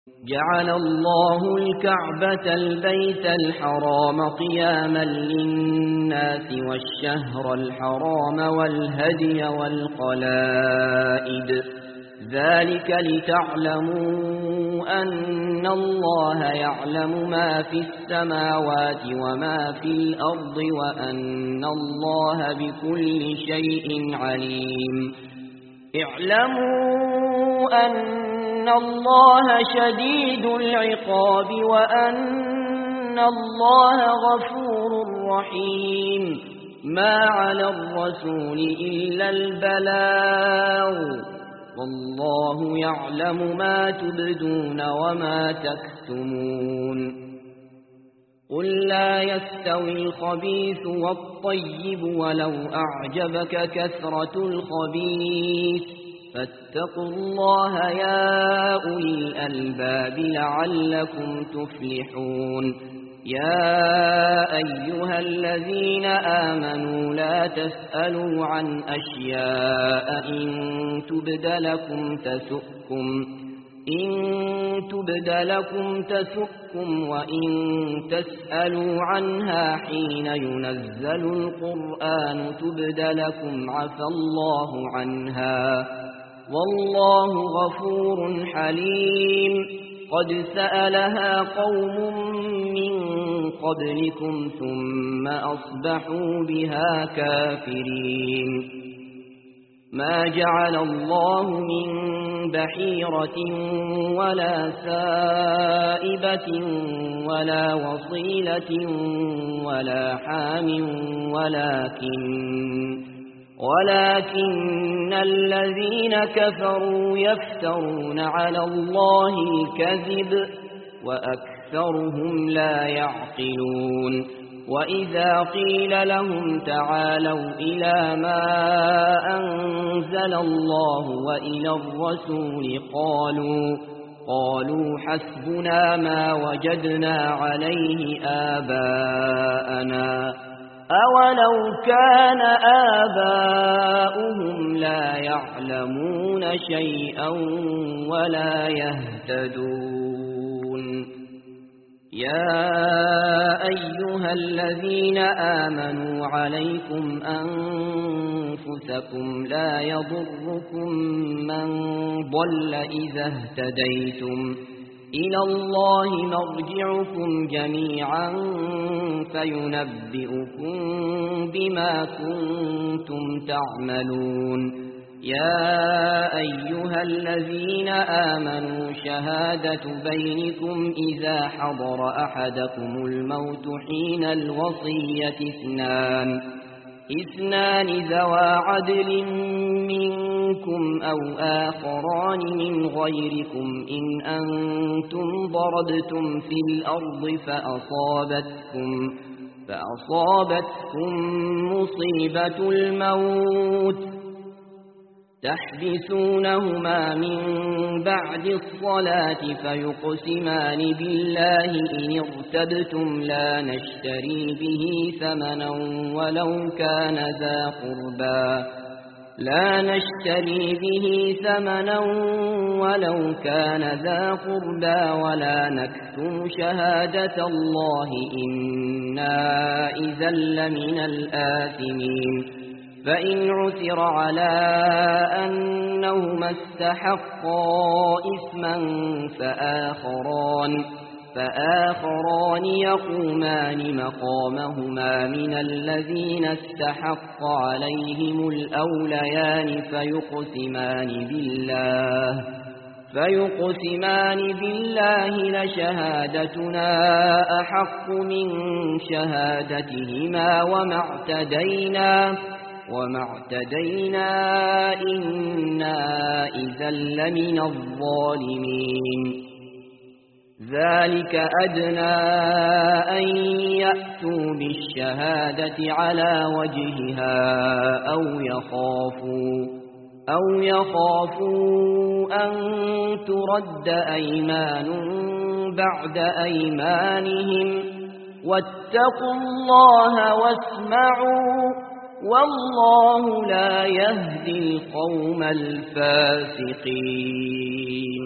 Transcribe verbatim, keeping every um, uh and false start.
جعل الله الكعبة البيت الحرام قياما للناس والشهر الحرام والهدي والقلائد ذلك لتعلموا أن الله يعلم ما في السماوات وما في الأرض وأن الله بكل شيء عليم. اعلموا أن الله شديد العقاب وأن الله غفور رحيم. ما على الرسول إلا البلاغ والله يعلم ما تبدون وما تكتمون. قل لا يستوي الخبيث والطيب ولو أعجبك كثرة الخبيث فاتقوا الله يا أولي الألباب لعلكم تفلحون. يا أيها الذين آمنوا لا تسألوا عن أشياء إن تبد لكم تسؤكم إن تبد لكم تسؤكم وإن تسألوا عنها حين ينزل القرآن تبد لكم عفى الله عنها والله غفور حليم. قد سألها قوم من قبلكم ثم أصبحوا بها كافرين. ما جعل الله من بحيرة ولا سائبة ولا وصيلة ولا حام ولكن ولكن الذين كفروا يفترون على الله الكذب وأكثرهم لا يعقلون. وإذا قيل لهم تعالوا إلى ما أنزل الله وإلى الرسول قالوا قالوا حسبنا ما وجدنا عليه آباءنا أولو كان آباؤهم لا يعلمون شيئا ولا يهتدون. يا أيها الذين آمنوا عليكم أنفسكم لا يضركم من ضل إذا اهتديتم إلى الله مرجعكم جميعا فينبئكم بما كنتم تعملون. يا أيها الذين آمنوا شهادة بينكم إذا حضر أحدكم الموت حين الوصية اثنان اثنان ذوى عدل منكم أو آخران من غيركم إن أنتم ضربتم في الأرض فأصابتكم فأصابتكم مصيبة الموت تحبسونهما من بعد الصلاة فيقسمان بالله إن ارتبتم لا نشتري به ثمنا ولو كان ذا قربى لا نشتري به ثمنا ولو كان ذا قربى ولا نكتم شهادة الله إنا إذا لمن الآثمين. فإن عثر على أنهما استحقا إثما فآخران فآخران يقومان مقامهما من الذين استحق عليهم الأوليان فيقسمان بالله فيقسمان بالله لشهادتنا أحق من شهادتهما وما اعتدينا وما اعتدينا إنا إذا لمن الظالمين. ذلك أدنى أن يأتوا بالشهادة على وجهها أو يخافوا أو يخافوا أن ترد أيمان بعد أيمانهم واتقوا الله واسمعوا والله لا يهدي القوم الفاسقين.